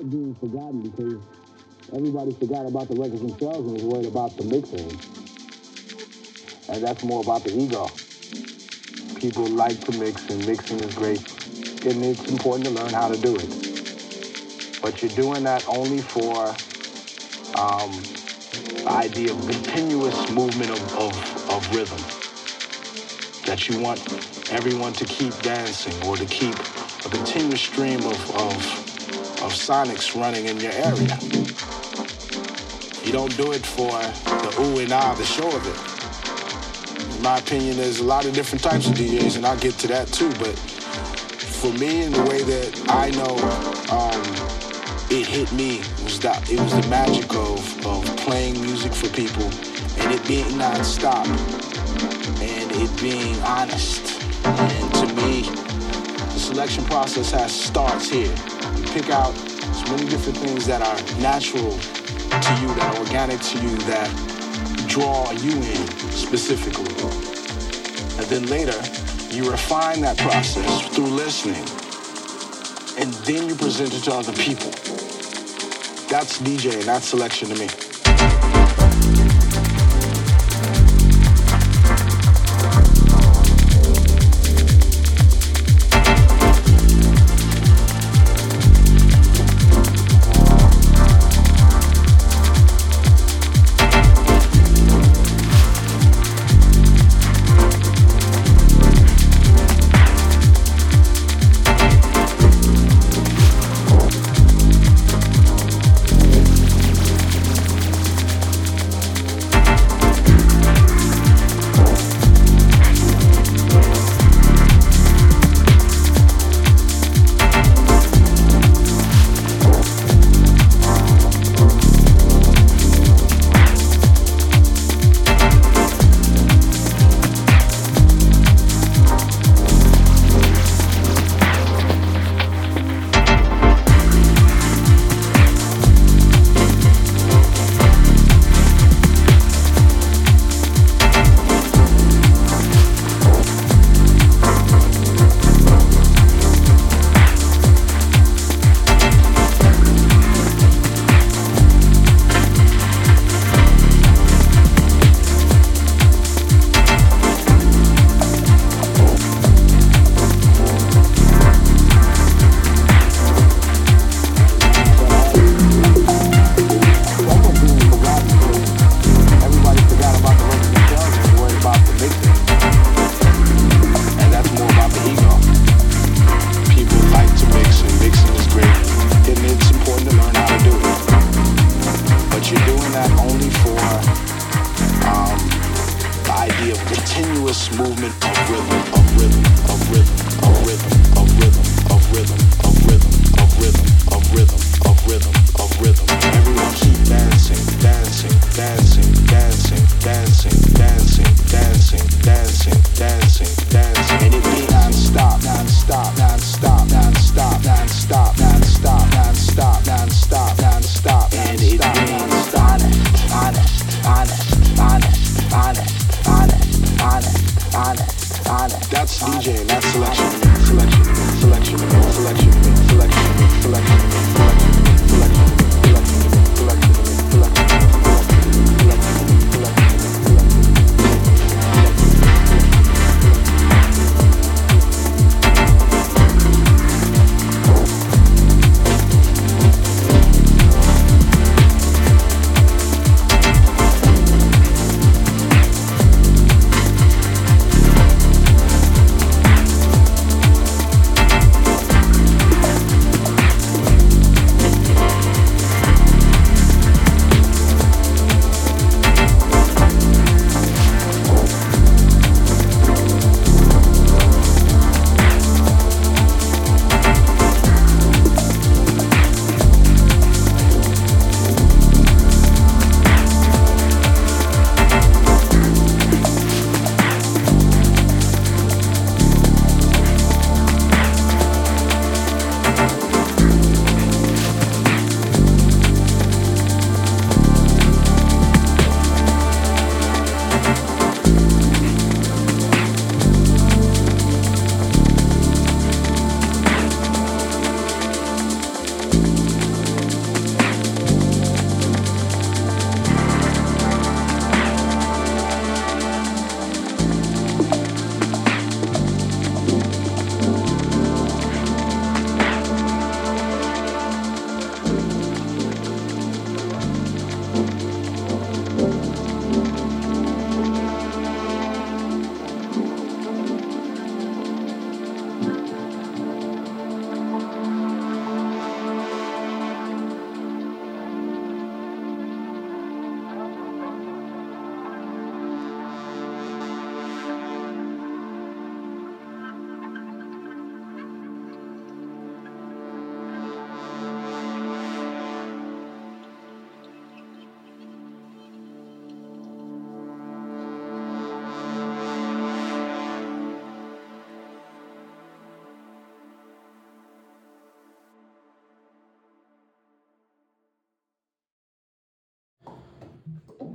being forgotten because everybody forgot about the records themselves and was worried about the mixing. And that's more about the ego. People like to mix, and mixing is great, and it's important to learn how to do it. But you're doing that only for the idea of continuous movement of rhythm. That you want everyone to keep dancing or to keep a continuous stream of sonics running in your area. You don't do it for the ooh and ah, the show of it. In my opinion, there's a lot of different types of DJs, and I'll get to that too, but for me, in the way that I know it hit me, it was the magic of playing music for people and it being non-stop and it being honest. And to me, the selection process starts here. You pick out as many different things that are natural to you, that are organic to you, that draw you in specifically. And then later, you refine that process through listening. And then you present it to other people. That's DJing, that's selection to me.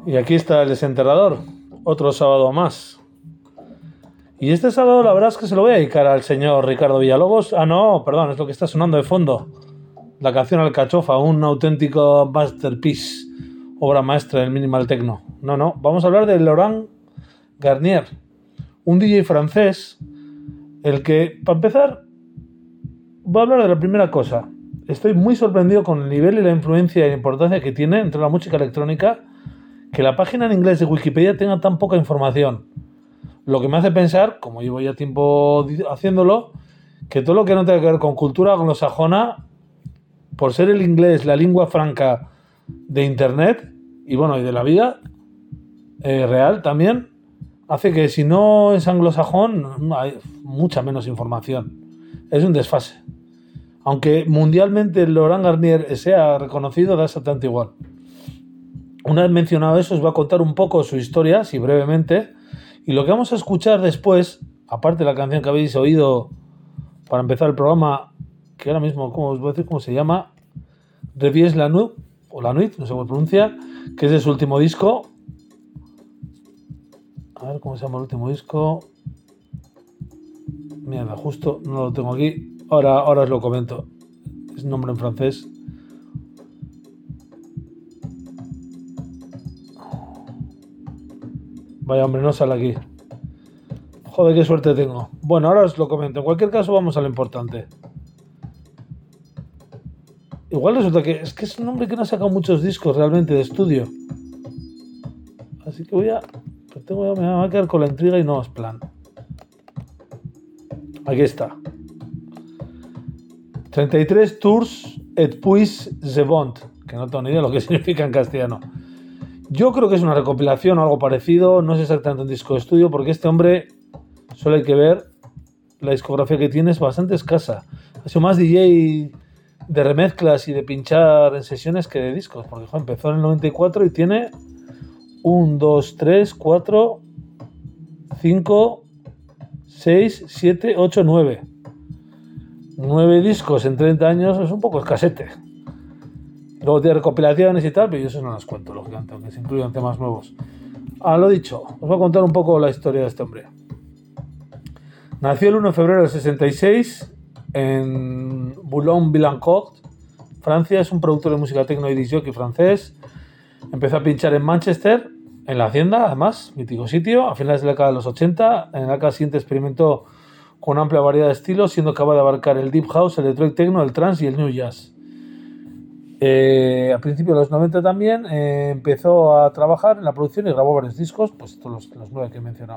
Y aquí está el desenterrador, otro sábado más. Y este sábado la verdad es que se lo voy a dedicar al señor Ricardo Villalobos. Ah, no, perdón, es lo que está sonando de fondo. La canción Alcachofa, un auténtico masterpiece, obra maestra del minimal techno. No, vamos a hablar de Laurent Garnier, un DJ francés, el que, para empezar, voy a hablar de la primera cosa. Estoy muy sorprendido con el nivel y la influencia y la importancia que tiene entre la música electrónica, que la página en inglés de Wikipedia tenga tan poca información. Lo que me hace pensar, como llevo ya tiempo haciéndolo, que todo lo que no tenga que ver con cultura anglosajona, por ser el inglés la lengua franca de internet y bueno, y de la vida real también, hace que si no es anglosajón hay mucha menos información. Es un desfase. Aunque mundialmente Laurent Garnier sea reconocido, da exactamente igual. Una vez mencionado eso, os voy a contar un poco su historia, así brevemente, y lo que vamos a escuchar después, aparte de la canción que habéis oído para empezar el programa, que ahora mismo, ¿cómo os voy a decir cómo se llama? Revies la Nuit, o la Nuit, no sé cómo se pronuncia, que es de su último disco. A ver cómo se llama el último disco. Mierda, justo no lo tengo aquí. Ahora os lo comento. Es un nombre en francés. Vaya hombre, no sale aquí. Joder, qué suerte tengo. Bueno, ahora os lo comento. En cualquier caso, vamos a lo importante. Igual resulta que es un hombre que no ha sacado muchos discos realmente de estudio. Así que me va a quedar con la intriga y no es plan. Aquí está. 33 Tours et puis the Bond, que no tengo ni idea de lo que significa en castellano. Yo creo que es una recopilación o algo parecido, no es exactamente un disco de estudio, porque este hombre, solo hay que ver, la discografía que tiene es bastante escasa. Ha sido más DJ de remezclas y de pinchar en sesiones que de discos, porque empezó en el 94 y tiene 1, 2, 3, 4, 5, 6, 7, 8, 9. 9 discos en 30 años es un poco escasete. Luego tiene recopilaciones y tal, pero yo eso no las cuento, lógicamente, aunque se incluyan temas nuevos. Lo dicho, os voy a contar un poco la historia de este hombre. Nació el 1 de febrero del 66 en Boulogne-Billancourt, Francia. Es un productor de música techno y disc jockey francés. Empezó a pinchar en Manchester, en la Hacienda, además, mítico sitio, a finales de la década de los 80. En la década siguiente experimentó con una amplia variedad de estilos, siendo capaz de abarcar el deep house, el electronic techno, el trance y el new jazz. A principios de los 90 también empezó a trabajar en la producción y grabó varios discos, pues todos los 9 que he mencionado.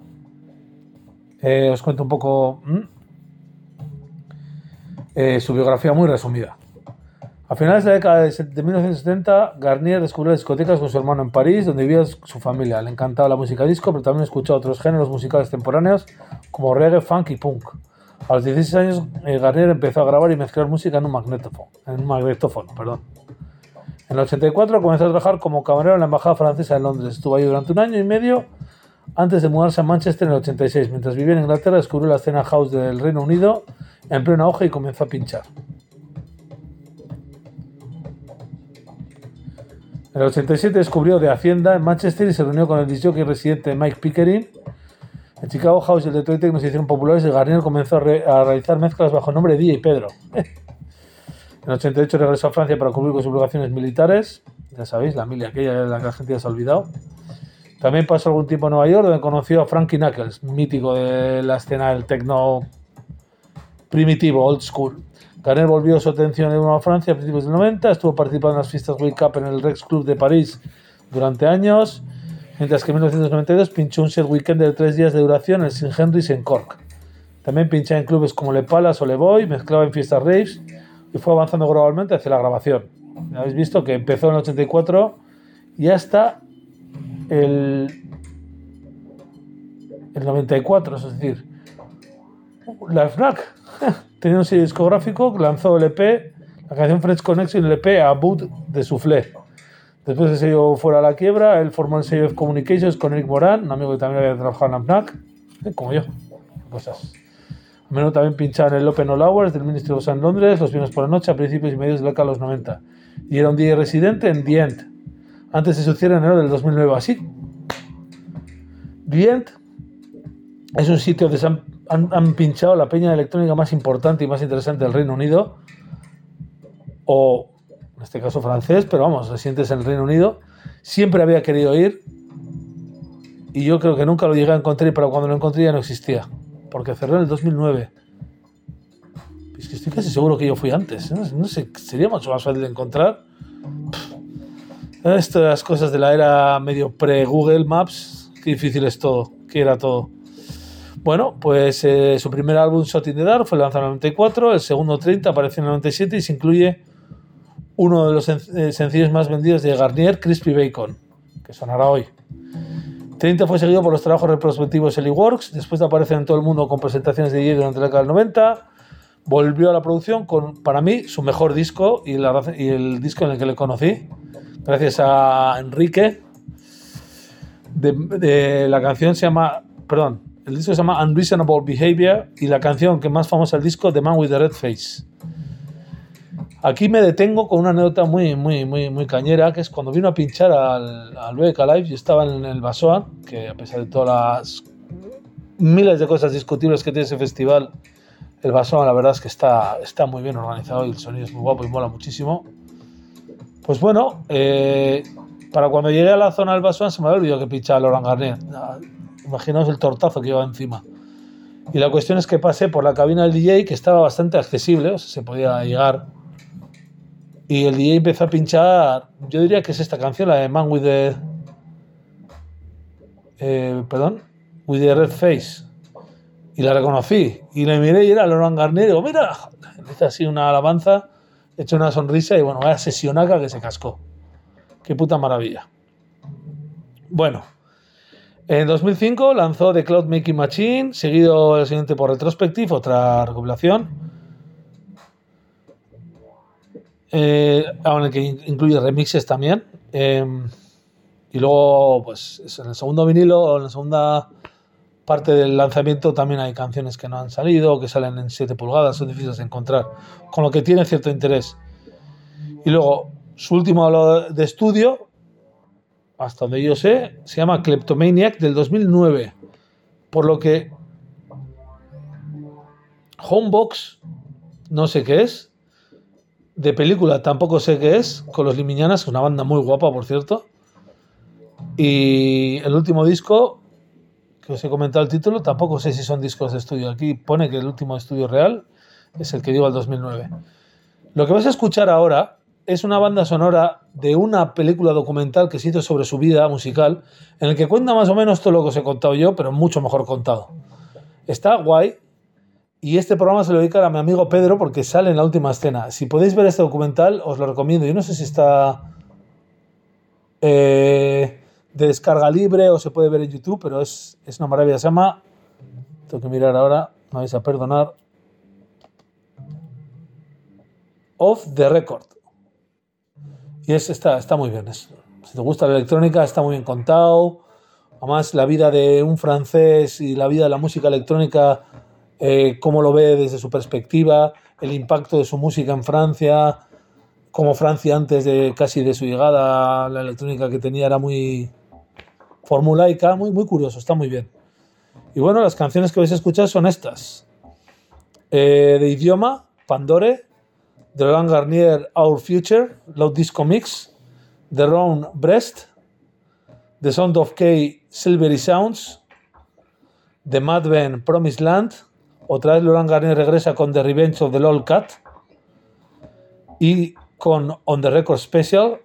Os cuento un poco su biografía muy resumida. A finales de la década de 1970, Garnier descubrió las discotecas con su hermano en París, donde vivía su familia. Le encantaba la música disco, pero también escuchaba otros géneros musicales contemporáneos como reggae, funk y punk. A los 16 años, Garnier empezó a grabar y mezclar música en un magnetófono. En el 84 comenzó a trabajar como camarero en la embajada francesa en Londres. Estuvo ahí durante 1 año y medio antes de mudarse a Manchester en el 86. Mientras vivía en Inglaterra, descubrió la escena house del Reino Unido en pleno auge y comenzó a pinchar. En el 87 descubrió The Hacienda en Manchester y se reunió con el disc jockey residente Mike Pickering. En Chicago House y el Detroit Techno se hicieron populares y Garnier comenzó a realizar mezclas bajo el nombre de DJ Pedro. En el 88 regresó a Francia para cumplir con sus obligaciones militares. Ya sabéis, la mili aquella de la que la gente ya se ha olvidado. También pasó algún tiempo en Nueva York, donde conoció a Frankie Knuckles, mítico de la escena del techno primitivo, old school. Garnier volvió su atención de nuevo a Francia a principios del 90, estuvo participando en las fiestas Wake Up en el Rex Club de París durante años, mientras que en 1992 pinchó un set weekend de 3 días de duración en el St. Henry's en Cork. También pinchaba en clubes como Le Palace o Le Boy, mezclaba en fiestas raves y fue avanzando gradualmente hacia la grabación. Ya habéis visto que empezó en el 84 y hasta el 94, es decir, la FNAC tenía un sello discográfico, lanzó el EP, la canción French Connection y el EP A Bout de Soufflé. Después el sello fuera a la quiebra, él formó el sello F Communications con Eric Moran, un amigo que también había trabajado en la FNAC, como yo, cosas. A menudo también pinchaba en el Open All Hours del Ministry of Sound en Londres los viernes por la noche a principios y medios de la década de los 90. Y era un DJ residente en The End. antes de su cierre en enero del 2009. Así, The End es un sitio donde se han pinchado la peña electrónica más importante y más interesante del Reino Unido, o en este caso francés, pero vamos, residentes en el Reino Unido. Siempre había querido ir y yo creo que nunca lo llegué a encontrar, pero cuando lo encontré ya no existía, porque cerró en el 2009. Es que estoy casi seguro que yo fui antes, no sé, sería mucho más fácil de encontrar. Estas cosas de la era medio pre-Google Maps, qué difícil es todo, qué era todo. Bueno, pues su primer álbum, Shot in the Dark, fue lanzado en el 94, el segundo 30 apareció en el 97 y se incluye uno de los sencillos más vendidos de Garnier, Crispy Bacon, que sonará hoy. 30 fue seguido por los trabajos retrospectivos Ellie Works, después de aparecer en todo el mundo con presentaciones de DJ durante la década del 90, volvió a la producción con, para mí, su mejor disco y el disco en el que le conocí, gracias a Enrique. La canción se llama, el disco se llama Unreasonable Behavior y la canción que más famosa del disco, The Man with the Red Face. Aquí me detengo con una anécdota muy cañera, que es cuando vino a pinchar al BBK Live. Yo estaba en el Basoan, que a pesar de todas las miles de cosas discutibles que tiene ese festival, el Basoan la verdad es que está muy bien organizado y el sonido es muy guapo y mola muchísimo. Pues bueno, para cuando llegué a la zona del Basoan se me había olvidado que pinchaba Laurent Garnier. Imaginaos el tortazo que llevaba encima. Y la cuestión es que pasé por la cabina del DJ, que estaba bastante accesible, o sea, se podía llegar. Y el DJ empezó a pinchar, yo diría que es esta canción, la de Man with the... with the Red Face. Y la reconocí. Y le miré y era Laurent Garnier. Y digo, mira, hice así una alabanza, he hecho una sonrisa y bueno, vaya sesionaca que se cascó. Qué puta maravilla. Bueno, en 2005 lanzó The Cloud Making Machine, seguido el siguiente por Retrospective, otra recopilación. En el que incluye remixes también. Y luego, pues en el segundo vinilo, en la segunda parte del lanzamiento, también hay canciones que no han salido, que salen en 7 pulgadas, son difíciles de encontrar, con lo que tiene cierto interés. Y luego, su último álbum de estudio, hasta donde yo sé, se llama Kleptomaniac, del 2009. Por lo que Homebox, no sé qué es. De película tampoco sé qué es, con los Limiñanas, una banda muy guapa, por cierto. Y el último disco, que os he comentado el título, tampoco sé si son discos de estudio. Aquí pone que el último estudio real es el que digo, el 2009. Lo que vas a escuchar ahora es una banda sonora de una película documental que se hizo sobre su vida musical, en el que cuenta más o menos todo lo que os he contado yo, pero mucho mejor contado. Está guay. Y este programa se lo dedica a mi amigo Pedro porque sale en la última escena. Si podéis ver este documental, os lo recomiendo. Yo no sé si está de descarga libre o se puede ver en YouTube, pero es una maravilla. Se llama, tengo que mirar ahora, me vais a perdonar, Off the Record. Y está muy bien. Si te gusta la electrónica, está muy bien contado. Además, la vida de un francés y la vida de la música electrónica, cómo lo ve desde su perspectiva, el impacto de su música en Francia, como Francia antes de casi de su llegada, la electrónica que tenía era muy formulaica, muy curioso, está muy bien. Y bueno, las canciones que vais a escuchar son estas. De idioma, Pandore, de Laurent Garnier, Our Future, Loud Disco Mix, The Round Breast, The Sound of K, Silvery Sounds, The Madben, Promised Land. Otra vez Laurent Garnier regresa con The Revenge of the Lol Cat y con On the Record Special,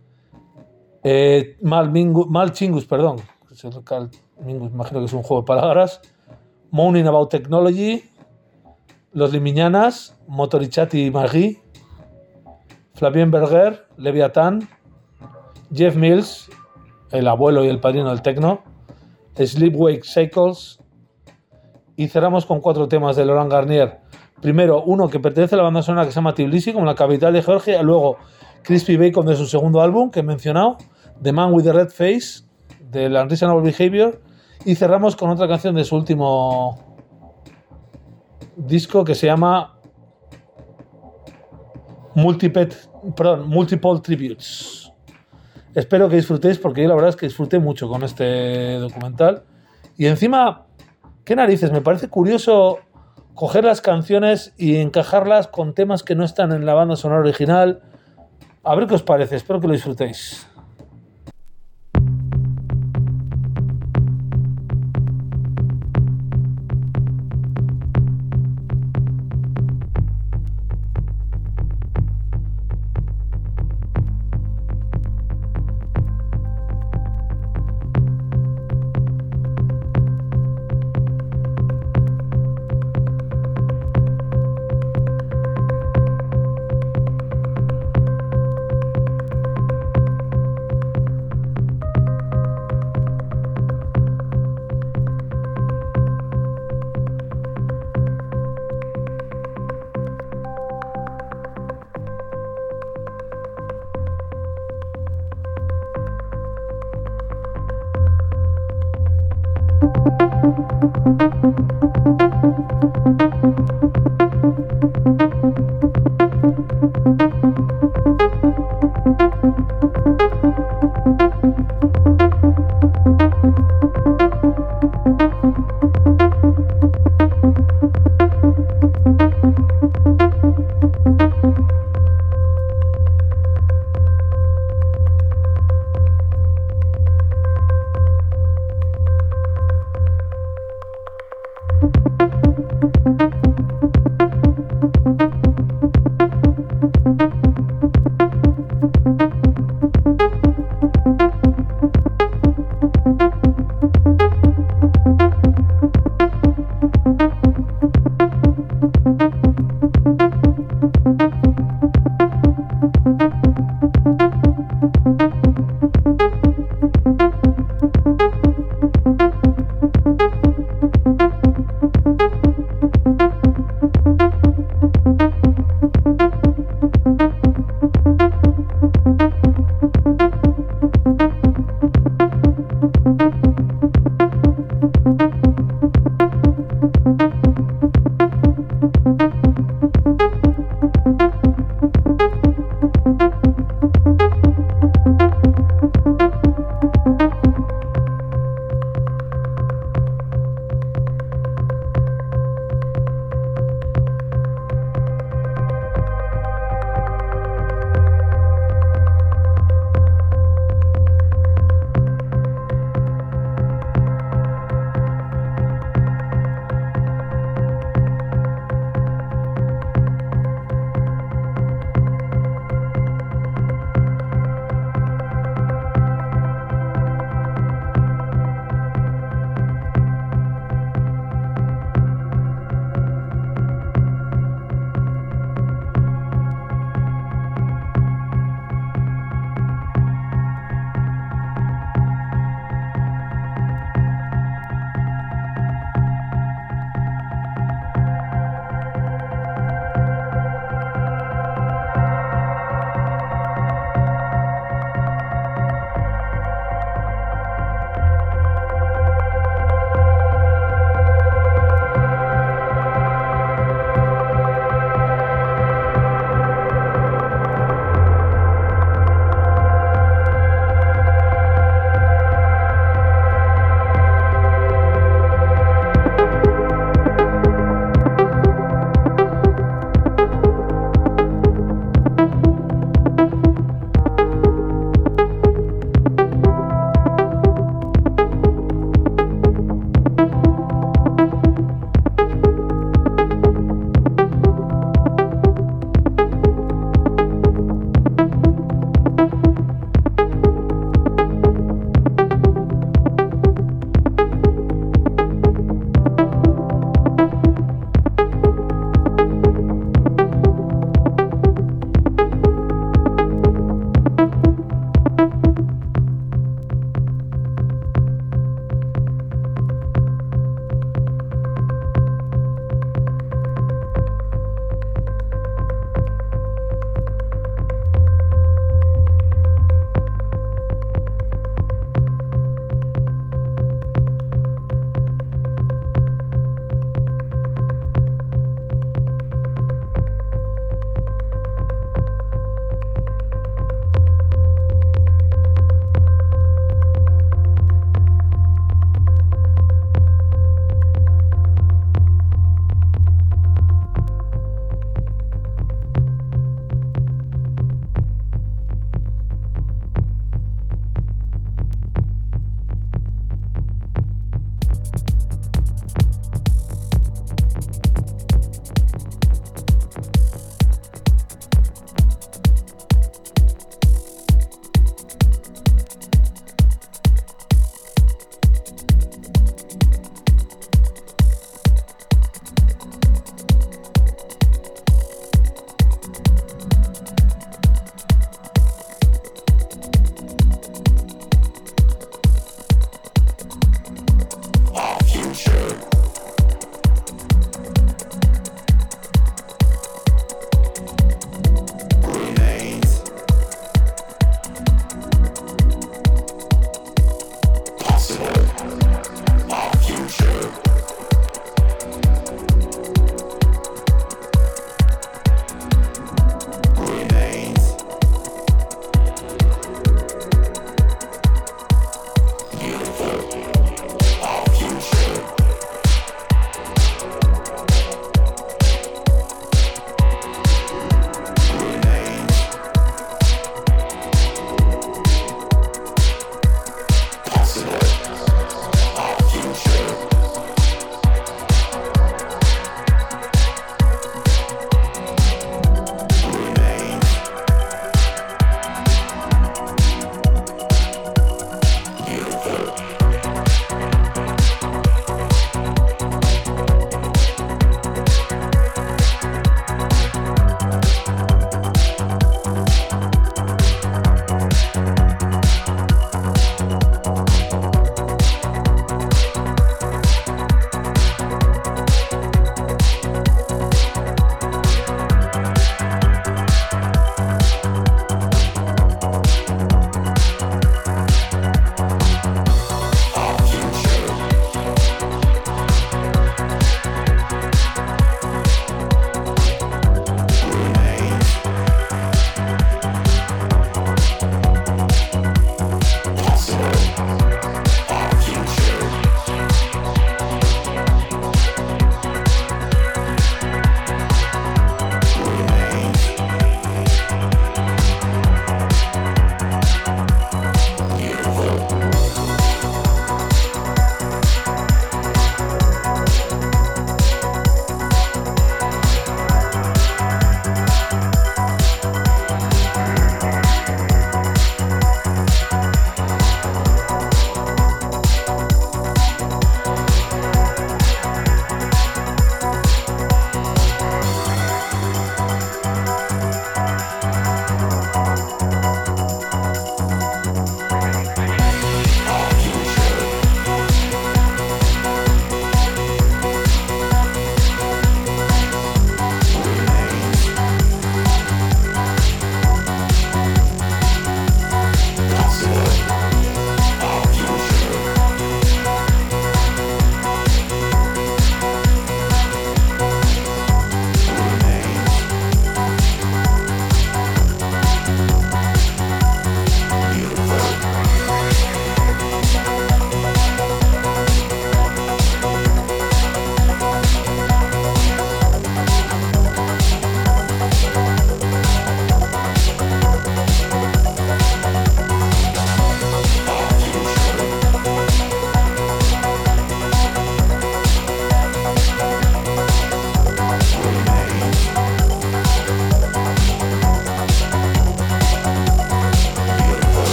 Mal Chingus, perdón, Mingus, imagino que es un juego de palabras, Moaning About Technology, Los Limiñanas, Motorichati Magie, Flavien Berger, Leviathan, Jeff Mills, el abuelo y el padrino del techno, Sleepwake Cycles. Y cerramos con 4 temas de Laurent Garnier. Primero, uno que pertenece a la banda sonora que se llama Tbilisi, como la capital de Georgia. Luego, Crispy Bacon de su segundo álbum, que he mencionado. The Man with the Red Face, de la Unreasonable Behavior. Y cerramos con otra canción de su último disco que se llama Multiple Tributes. espero que disfrutéis, porque yo la verdad es que disfruté mucho con este documental. Y encima, qué narices, me parece curioso coger las canciones y encajarlas con temas que no están en la banda sonora original. A ver qué os parece, espero que lo disfrutéis.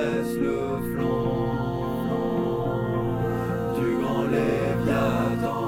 caresse le flanc du grand Léviathan.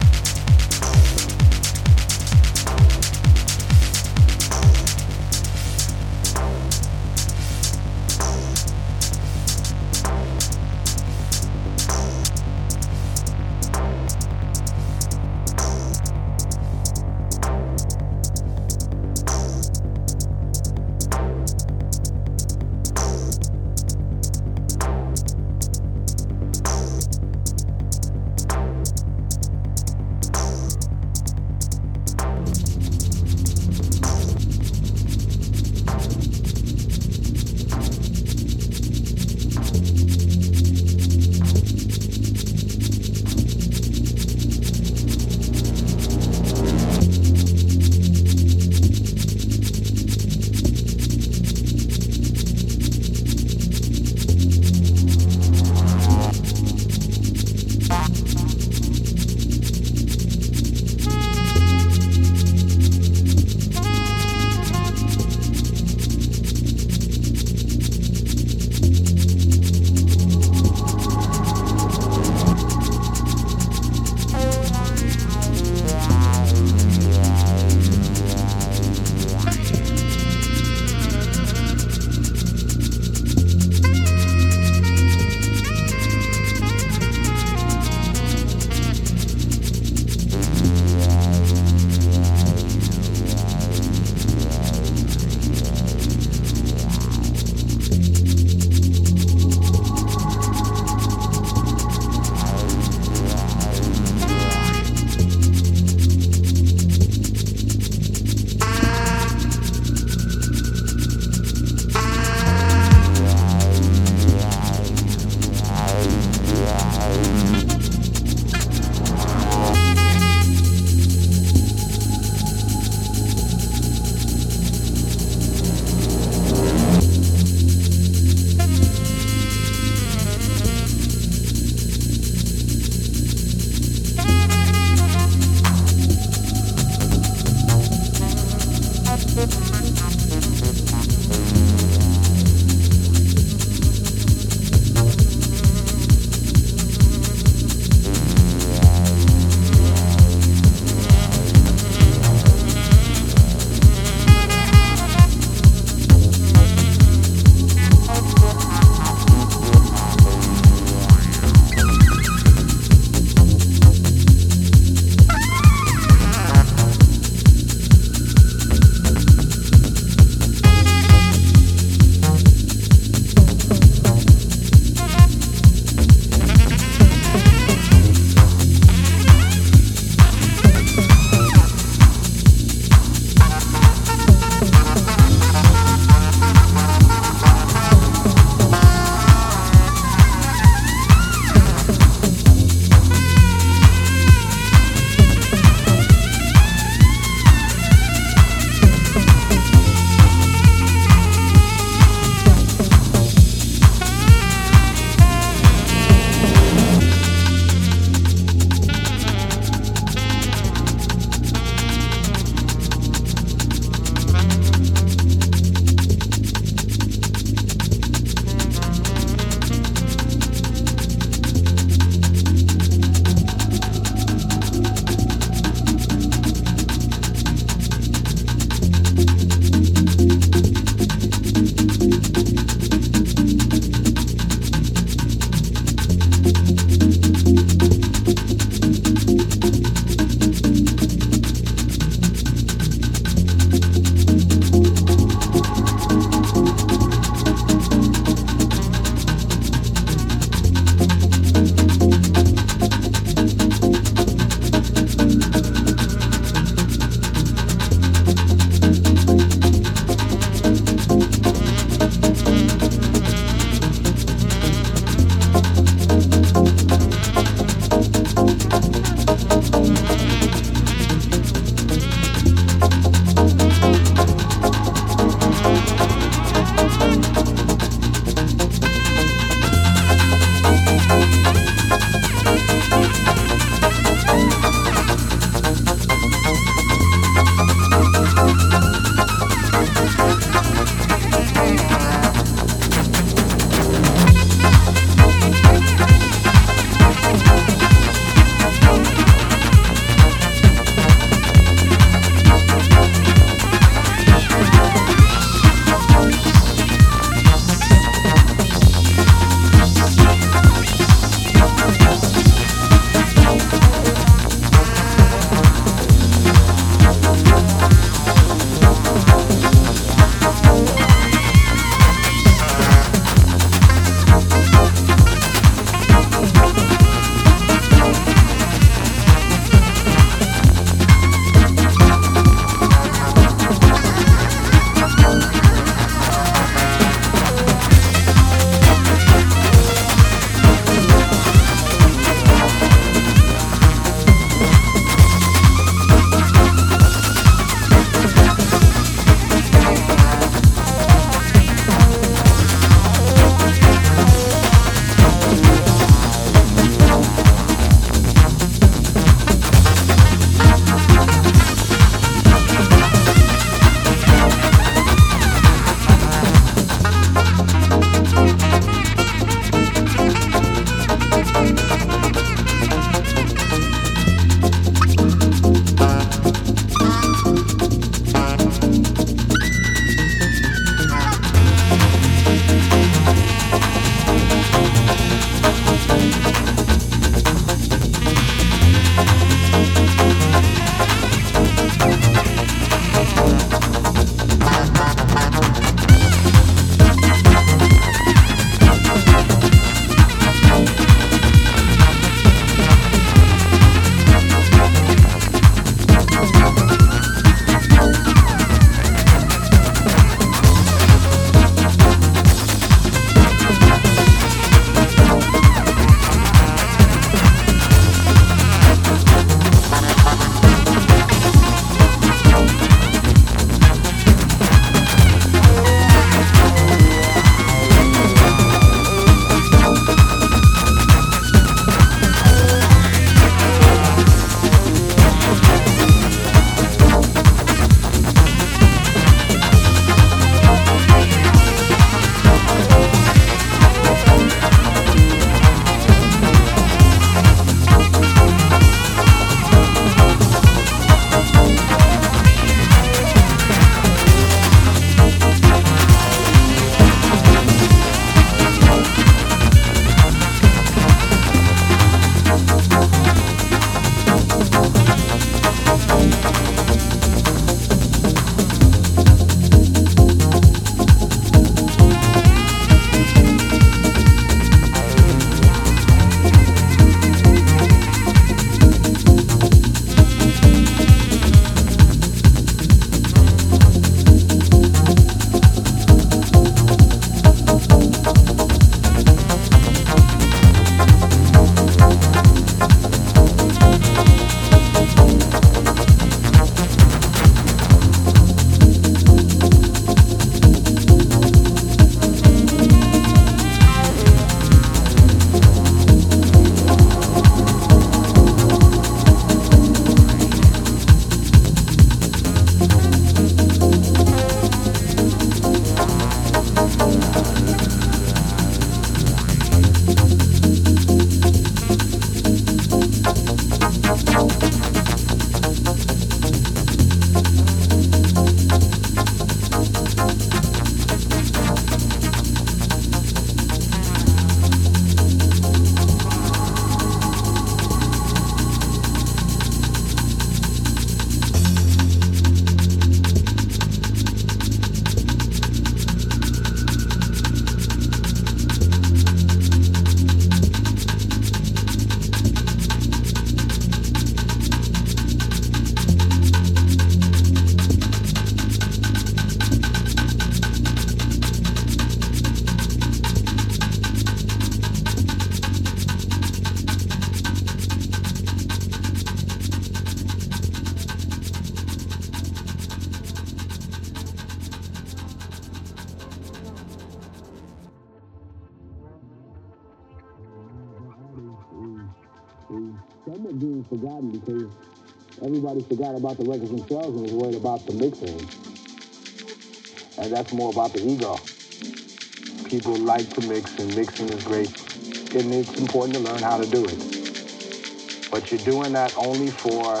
is somewhat being forgotten because everybody forgot about the records themselves and was worried about the mixing. And that's more about the ego. People like to mix, and mixing is great, and it's important to learn how to do it. But you're doing that only for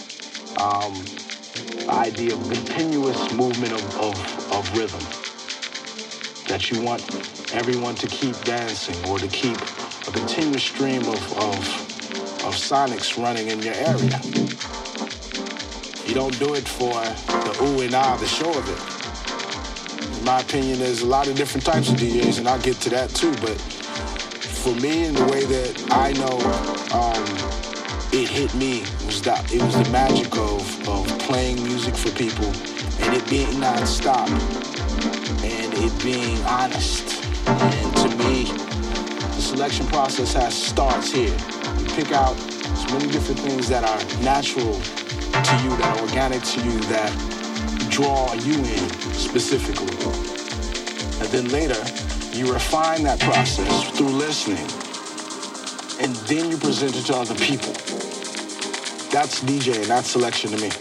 the idea of continuous movement of rhythm. That you want everyone to keep dancing or to keep a continuous stream of sonics running in your area. You don't do it for the ooh and ah, the show of it. In my opinion, there's a lot of different types of DJs, and I'll get to that too, but for me, in the way that I know it hit me, it was the magic of playing music for people and it being non-stop and it being honest. And to me, the selection process starts here. You pick out as many different things that are natural to you, that are organic to you, that draw you in specifically. And then later, you refine that process through listening. And then you present it to other people. That's DJing, that's selection to me.